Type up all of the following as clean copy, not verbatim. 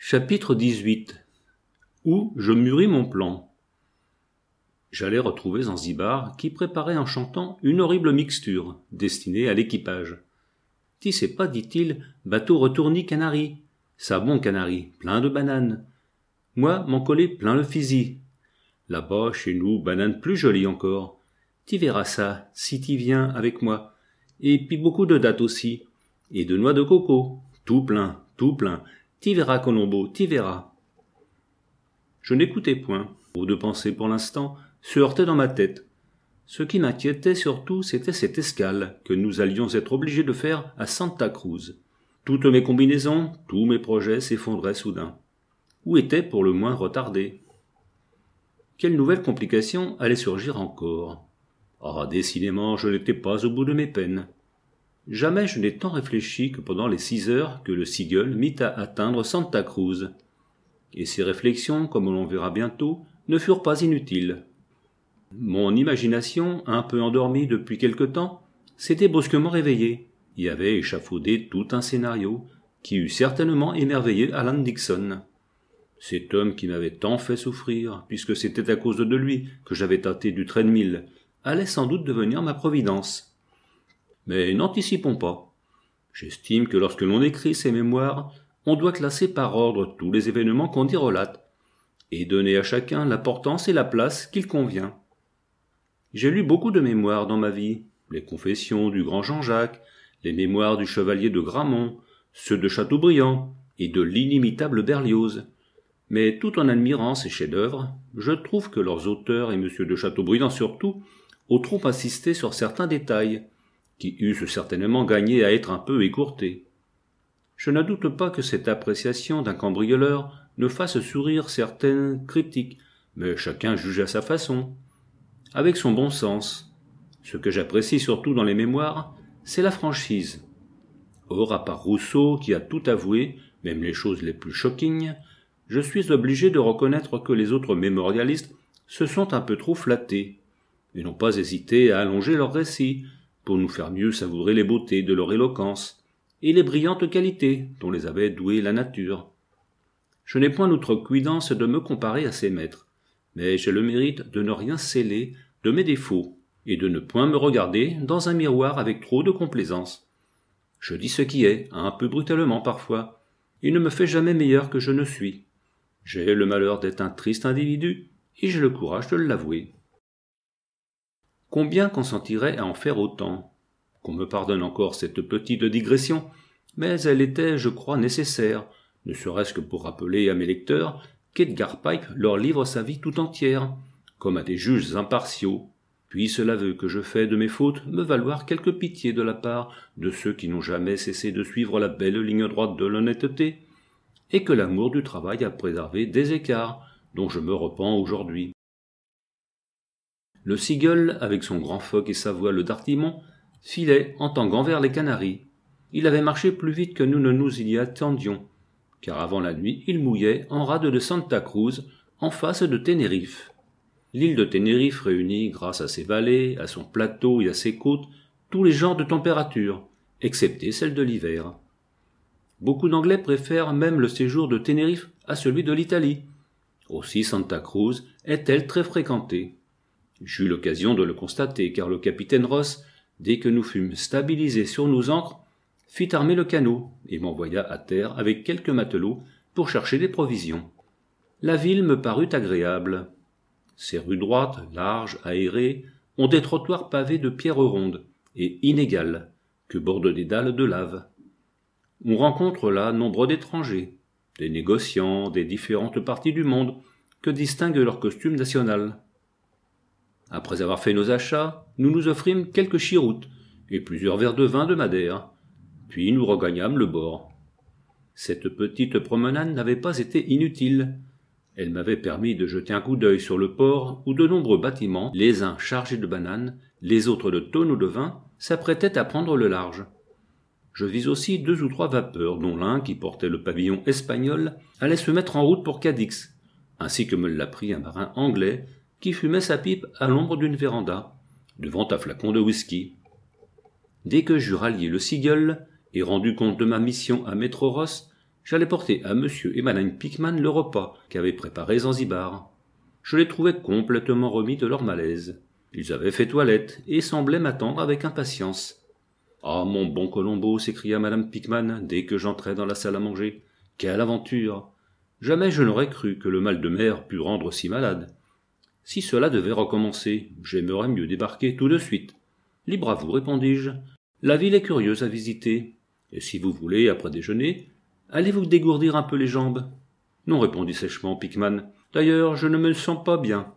Chapitre 18. Où je mûris mon plan. J'allais retrouver Zanzibar qui préparait en chantant une horrible mixture destinée à l'équipage. « Ti sais pas, dit-il, bateau retourni Canari. Ça bon Canari, plein de bananes. Moi, m'en coller plein le fusil. Là-bas, chez nous, bananes plus jolies encore. Ti verras ça, si ti viens avec moi. Et puis beaucoup de dattes aussi. Et de noix de coco. Tout plein, tout plein. Ti verras, Colombo, ti verras. » Je n'écoutais point. Trop de pensées pour l'instant se heurtaient dans ma tête. Ce qui m'inquiétait surtout, c'était cette escale que nous allions être obligés de faire à Santa Cruz. Toutes mes combinaisons, tous mes projets s'effondraient soudain. Ou étaient pour le moins retardés. Quelle nouvelle complication allait surgir encore? Ah, décidément, je n'étais pas au bout de mes peines. Jamais je n'ai tant réfléchi que pendant les 6 heures que le Seagull mit à atteindre Santa Cruz. Et ces réflexions, comme l'on verra bientôt, ne furent pas inutiles. Mon imagination, un peu endormie depuis quelque temps, s'était brusquement réveillée et avait échafaudé tout un scénario qui eût certainement émerveillé Alan Dixon. Cet homme qui m'avait tant fait souffrir, puisque c'était à cause de lui que j'avais tâté du treadmill, allait sans doute devenir ma providence. Mais n'anticipons pas. J'estime que lorsque l'on écrit ses mémoires, on doit classer par ordre tous les événements qu'on y relate, et donner à chacun l'importance et la place qu'il convient. J'ai lu beaucoup de mémoires dans ma vie, les confessions du grand Jean-Jacques, les mémoires du chevalier de Gramont, ceux de Chateaubriand et de l'inimitable Berlioz. Mais tout en admirant ces chefs-d'œuvre, je trouve que leurs auteurs, et M. de Chateaubriand surtout, ont trop insisté sur certains détails, qui eussent certainement gagné à être un peu écourtés. Je ne doute pas que cette appréciation d'un cambrioleur ne fasse sourire certaines critiques, mais chacun juge à sa façon, avec son bon sens. Ce que j'apprécie surtout dans les mémoires, c'est la franchise. Or, à part Rousseau, qui a tout avoué, même les choses les plus choquines, je suis obligé de reconnaître que les autres mémorialistes se sont un peu trop flattés, et n'ont pas hésité à allonger leurs récits, pour nous faire mieux savourer les beautés de leur éloquence, et les brillantes qualités dont les avait doués la nature. Je n'ai point l'outrecuidance de me comparer à ces maîtres, mais j'ai le mérite de ne rien céler de mes défauts, et de ne point me regarder dans un miroir avec trop de complaisance. Je dis ce qui est, un peu brutalement parfois, et ne me fais jamais meilleur que je ne suis. J'ai le malheur d'être un triste individu, et j'ai le courage de l'avouer. Combien consentirait à en faire autant? Qu'on me pardonne encore cette petite digression, mais elle était, je crois, nécessaire, ne serait-ce que pour rappeler à mes lecteurs qu'Edgar Pike leur livre sa vie tout entière, comme à des juges impartiaux. Puisse l'aveu que je fais de mes fautes me valoir quelque pitié de la part de ceux qui n'ont jamais cessé de suivre la belle ligne droite de l'honnêteté, et que l'amour du travail a préservé des écarts dont je me repens aujourd'hui. Le Seagull, avec son grand foc et sa voile d'artimon, filait en tanguant vers les Canaries. Il avait marché plus vite que nous ne nous y attendions, car avant la nuit il mouillait en rade de Santa Cruz, en face de Tenerife. L'île de Tenerife réunit, grâce à ses vallées, à son plateau et à ses côtes, tous les genres de températures, excepté celle de l'hiver. Beaucoup d'Anglais préfèrent même le séjour de Tenerife à celui de l'Italie. Aussi Santa Cruz est-elle très fréquentée. J'eus l'occasion de le constater, car le capitaine Ross, dès que nous fûmes stabilisés sur nos ancres, fit armer le canot et m'envoya à terre avec quelques matelots pour chercher des provisions. La ville me parut agréable. Ses rues droites, larges, aérées, ont des trottoirs pavés de pierres rondes et inégales que bordent des dalles de lave. On rencontre là nombre d'étrangers, des négociants des différentes parties du monde que distingue leur costume national. Après avoir fait nos achats, nous nous offrîmes quelques chiroutes et plusieurs verres de vin de Madère, puis nous regagnâmes le bord. Cette petite promenade n'avait pas été inutile. Elle m'avait permis de jeter un coup d'œil sur le port où de nombreux bâtiments, les uns chargés de bananes, les autres de tonneaux de vin, s'apprêtaient à prendre le large. Je vis aussi 2 ou 3 vapeurs, dont l'un, qui portait le pavillon espagnol, allait se mettre en route pour Cadix, ainsi que me l'apprit un marin anglais, qui fumait sa pipe à l'ombre d'une véranda, devant un flacon de whisky. Dès que j'eus rallié le Seagull et rendu compte de ma mission à Maître Ross, J'allais porter à monsieur et madame Pickman le repas qu'avait préparé Zanzibar. Je les trouvais complètement remis de leur malaise. Ils avaient fait toilette et semblaient m'attendre avec impatience. « Ah, mon bon Colombo !» s'écria madame Pickman dès que j'entrai dans la salle à manger. « Quelle aventure ! Jamais je n'aurais cru que le mal de mer pût rendre si malade. Si cela devait recommencer, j'aimerais mieux débarquer tout de suite. Libre à vous, répondis-je. La ville est curieuse à visiter. Et si vous voulez, après déjeuner, allez-vous dégourdir un peu les jambes ? Non, répondit sèchement Pickman. D'ailleurs, je ne me sens pas bien.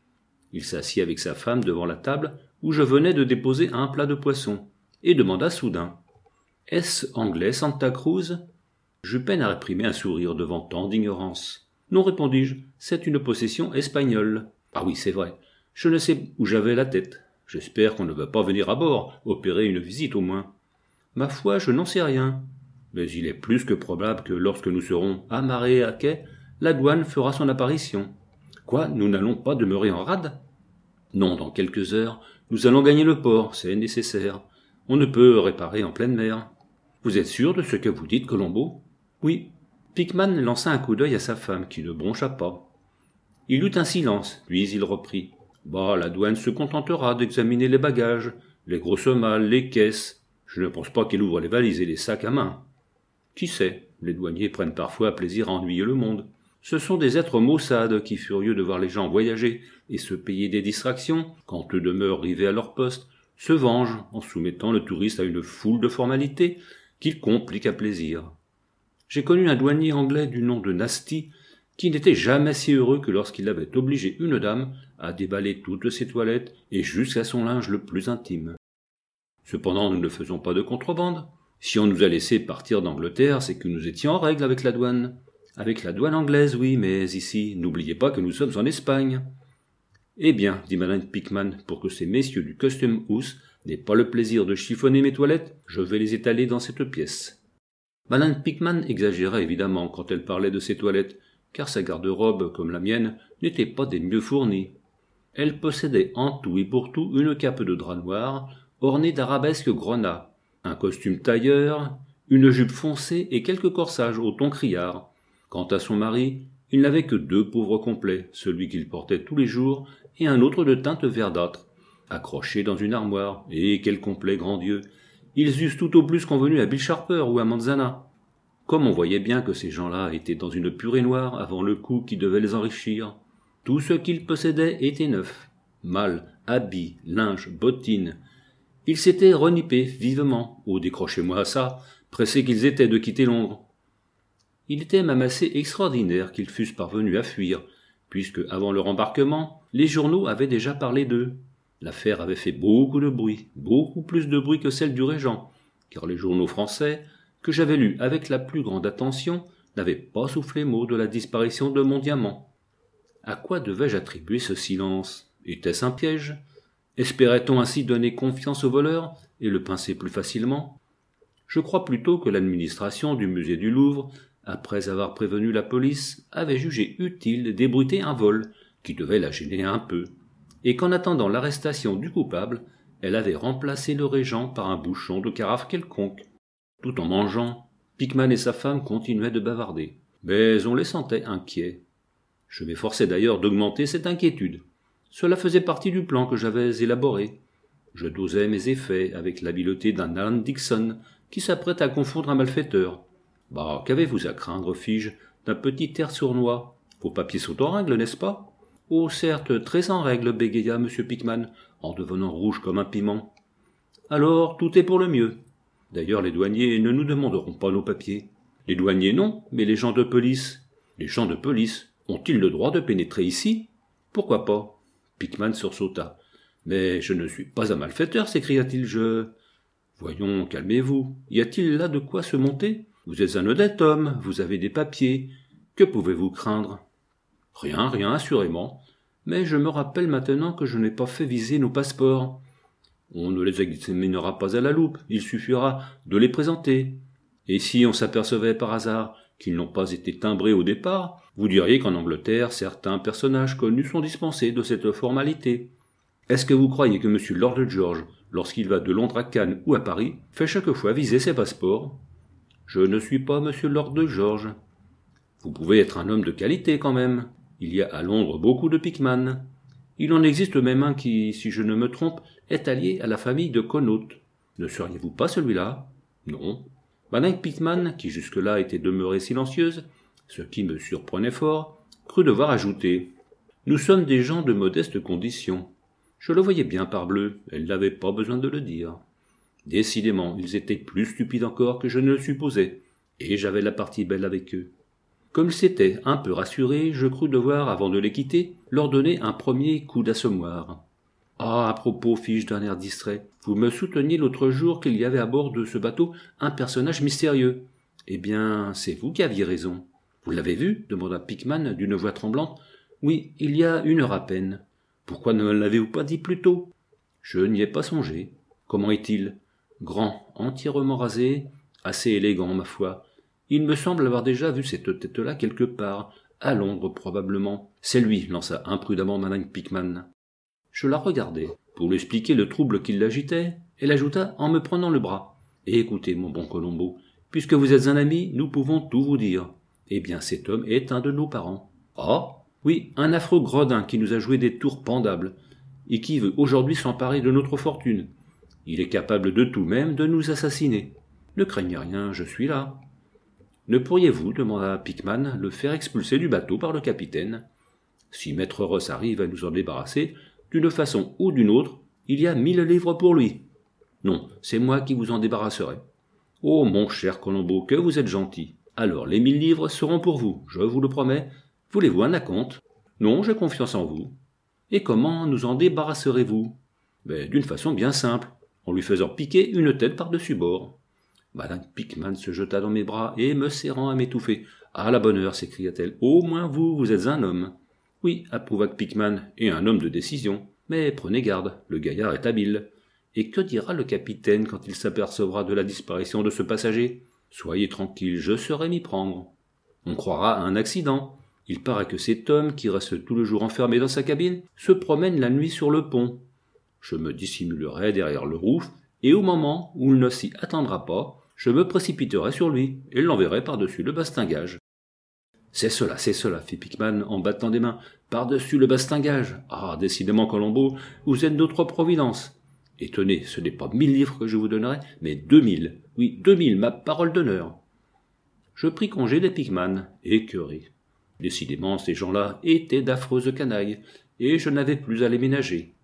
Il s'assit avec sa femme devant la table où je venais de déposer un plat de poisson et demanda soudain. Est-ce anglais, Santa Cruz ? J'eus peine à réprimer un sourire devant tant d'ignorance. Non, répondis-je, c'est une possession espagnole. Ah oui, c'est vrai. Je ne sais où j'avais la tête. J'espère qu'on ne va pas venir à bord, opérer une visite au moins. Ma foi, je n'en sais rien. Mais il est plus que probable que lorsque nous serons amarrés à quai, la douane fera son apparition. Quoi, nous n'allons pas demeurer en rade ? Non, dans quelques heures, nous allons gagner le port, c'est nécessaire. On ne peut réparer en pleine mer. Vous êtes sûr de ce que vous dites, Colombo ? Oui. Pickman lança un coup d'œil à sa femme, qui ne broncha pas. Il eut un silence, puis il reprit. Bah, la douane se contentera d'examiner les bagages, les grosses malles, les caisses. Je ne pense pas qu'elle ouvre les valises et les sacs à main. Qui sait, les douaniers prennent parfois plaisir à ennuyer le monde. Ce sont des êtres maussades qui, furieux de voir les gens voyager et se payer des distractions, quand eux demeurent rivés à leur poste, se vengent en soumettant le touriste à une foule de formalités qu'ils compliquent à plaisir. J'ai connu un douanier anglais du nom de Nasty qui n'était jamais si heureux que lorsqu'il avait obligé une dame à déballer toutes ses toilettes et jusqu'à son linge le plus intime. Cependant, nous ne faisons pas de contrebande. Si on nous a laissé partir d'Angleterre, c'est que nous étions en règle avec la douane. Avec la douane anglaise, oui, mais ici, n'oubliez pas que nous sommes en Espagne. Eh bien, dit madame Pickman, pour que ces messieurs du Custom House n'aient pas le plaisir de chiffonner mes toilettes, je vais les étaler dans cette pièce. Madame Pickman exagérait évidemment quand elle parlait de ses toilettes, car sa garde-robe, comme la mienne, n'était pas des mieux fournies. Elle possédait en tout et pour tout une cape de drap noir, ornée d'arabesques grenats, un costume tailleur, une jupe foncée et quelques corsages au ton criard. Quant à son mari, il n'avait que 2 pauvres complets, celui qu'il portait tous les jours et un autre de teinte verdâtre, accroché dans une armoire. Et quel complet, grand Dieu! Ils eussent tout au plus convenu à Bill Sharper ou à Manzana. Comme on voyait bien que ces gens-là étaient dans une purée noire avant le coup qui devait les enrichir. Tout ce qu'ils possédaient était neuf. Malles, habits, linge, bottines. Ils s'étaient renippés vivement. Oh, décrochez-moi à ça, pressés qu'ils étaient de quitter Londres. Il était même assez extraordinaire qu'ils fussent parvenus à fuir, puisque, avant leur embarquement, les journaux avaient déjà parlé d'eux. L'affaire avait fait beaucoup de bruit, beaucoup plus de bruit que celle du Régent, car les journaux français, que j'avais lus avec la plus grande attention, n'avaient pas soufflé mot de la disparition de mon diamant. À quoi devais-je attribuer ce silence ? Était-ce un piège ? Espérait-on ainsi donner confiance au voleur et le pincer plus facilement ? Je crois plutôt que l'administration du musée du Louvre, après avoir prévenu la police, avait jugé utile d'ébruiter un vol qui devait la gêner un peu, et qu'en attendant l'arrestation du coupable, elle avait remplacé le Régent par un bouchon de carafe quelconque. Tout en mangeant, Pickman et sa femme continuaient de bavarder, mais on les sentait inquiets. Je m'efforçais d'ailleurs d'augmenter cette inquiétude. Cela faisait partie du plan que j'avais élaboré. Je dosais mes effets avec l'habileté d'un Alan Dixon qui s'apprête à confondre un malfaiteur. Bah, qu'avez-vous à craindre, fis-je, d'un petit air sournois ? Vos papiers sont en règle, n'est-ce pas ? Oh, certes, très en règle, bégaya M. Pickman, en devenant rouge comme un piment. Alors, tout est pour le mieux. D'ailleurs, les douaniers ne nous demanderont pas nos papiers. Les douaniers, non, mais les gens de police. Les gens de police ont-ils le droit de pénétrer ici ? Pourquoi pas ? Pickman sursauta. Mais je ne suis pas un malfaiteur, s'écria-t-il, Voyons, calmez-vous. Y a-t-il là de quoi se monter ? Vous êtes un honnête homme, vous avez des papiers. Que pouvez-vous craindre ? Rien, assurément. Mais je me rappelle maintenant que je n'ai pas fait viser nos passeports. On ne les examinera pas à la loupe, il suffira de les présenter. Et si on s'apercevait par hasard qu'ils n'ont pas été timbrés au départ, vous diriez qu'en Angleterre, certains personnages connus sont dispensés de cette formalité. Est-ce que vous croyez que M. Lord George, lorsqu'il va de Londres à Cannes ou à Paris, fait chaque fois viser ses passeports ? Je ne suis pas monsieur Lord de George. Vous pouvez être un homme de qualité quand même. Il y a à Londres beaucoup de Pickman. Il en existe même un qui, si je ne me trompe, est allié à la famille de Connaught. Ne seriez-vous pas celui-là? Non. Madame Pickman, qui jusque-là était demeurée silencieuse, ce qui me surprenait fort, crut devoir ajouter. Nous sommes des gens de modeste condition. Je le voyais bien parbleu, elle n'avait pas besoin de le dire. Décidément, ils étaient plus stupides encore que je ne le supposais, et j'avais la partie belle avec eux. Comme c'était un peu rassuré, je crus devoir, avant de les quitter, leur donner un premier coup d'assommoir. « Ah, à propos, fis-je d'un air distrait, vous me souteniez l'autre jour qu'il y avait à bord de ce bateau un personnage mystérieux. Eh bien, c'est vous qui aviez raison. Vous l'avez vu » demanda Pickman d'une voix tremblante. « Oui, il y a 1 heure à peine. Pourquoi ne me l'avez-vous pas dit plus tôt ?»« Je n'y ai pas songé. Comment est-il » ?»« Grand, entièrement rasé, assez élégant, ma foi. Il me semble avoir déjà vu cette tête-là quelque part, à Londres probablement. C'est lui, lança imprudemment Madame Pickman. Je la regardai. Pour lui expliquer le trouble qui l'agitait, elle ajouta en me prenant le bras. « Écoutez, mon bon Colombo, puisque vous êtes un ami, nous pouvons tout vous dire. Eh bien, cet homme est un de nos parents. »« Ah » ?»« Oui, un affreux gredin qui nous a joué des tours pendables, et qui veut aujourd'hui s'emparer de notre fortune. Il est capable de tout, même de nous assassiner. Ne craignez rien, je suis là. »« Ne pourriez-vous, demanda Pickman, le faire expulser du bateau par le capitaine ? Si maître Ross arrive à nous en débarrasser, d'une façon ou d'une autre, il y a 1000 livres pour lui. Non, c'est moi qui vous en débarrasserai. Oh, mon cher Colombo, que vous êtes gentil. Alors, les 1000 livres seront pour vous, je vous le promets. Voulez-vous un acompte ? Non, j'ai confiance en vous. Et comment nous en débarrasserez-vous ? D'une façon bien simple, en lui faisant piquer une tête par-dessus bord. Madame Pickman se jeta dans mes bras et me serrant à m'étouffer. « Ah, la bonne heure !» s'écria-t-elle. « Au moins vous êtes un homme. »« Oui, approuva Pickman, et un homme de décision. Mais prenez garde, le gaillard est habile. Et que dira le capitaine quand il s'apercevra de la disparition de ce passager ? Soyez tranquille, je saurai m'y prendre. On croira à un accident. Il paraît que cet homme, qui reste tout le jour enfermé dans sa cabine, se promène la nuit sur le pont. Je me dissimulerai derrière le rouf, et au moment où il ne s'y attendra pas, je me précipiterai sur lui et l'enverrai par-dessus le bastingage. « C'est cela, fit Pickman en battant des mains. « Par-dessus le bastingage. Ah, décidément, Colombo, vous êtes notre providence. Et tenez, ce n'est pas 1000 livres que je vous donnerai, mais 2000. Oui, 2000, ma parole d'honneur. » Je pris congé des Pickman, écœuré. Décidément, ces gens-là étaient d'affreuses canailles, et je n'avais plus à les ménager.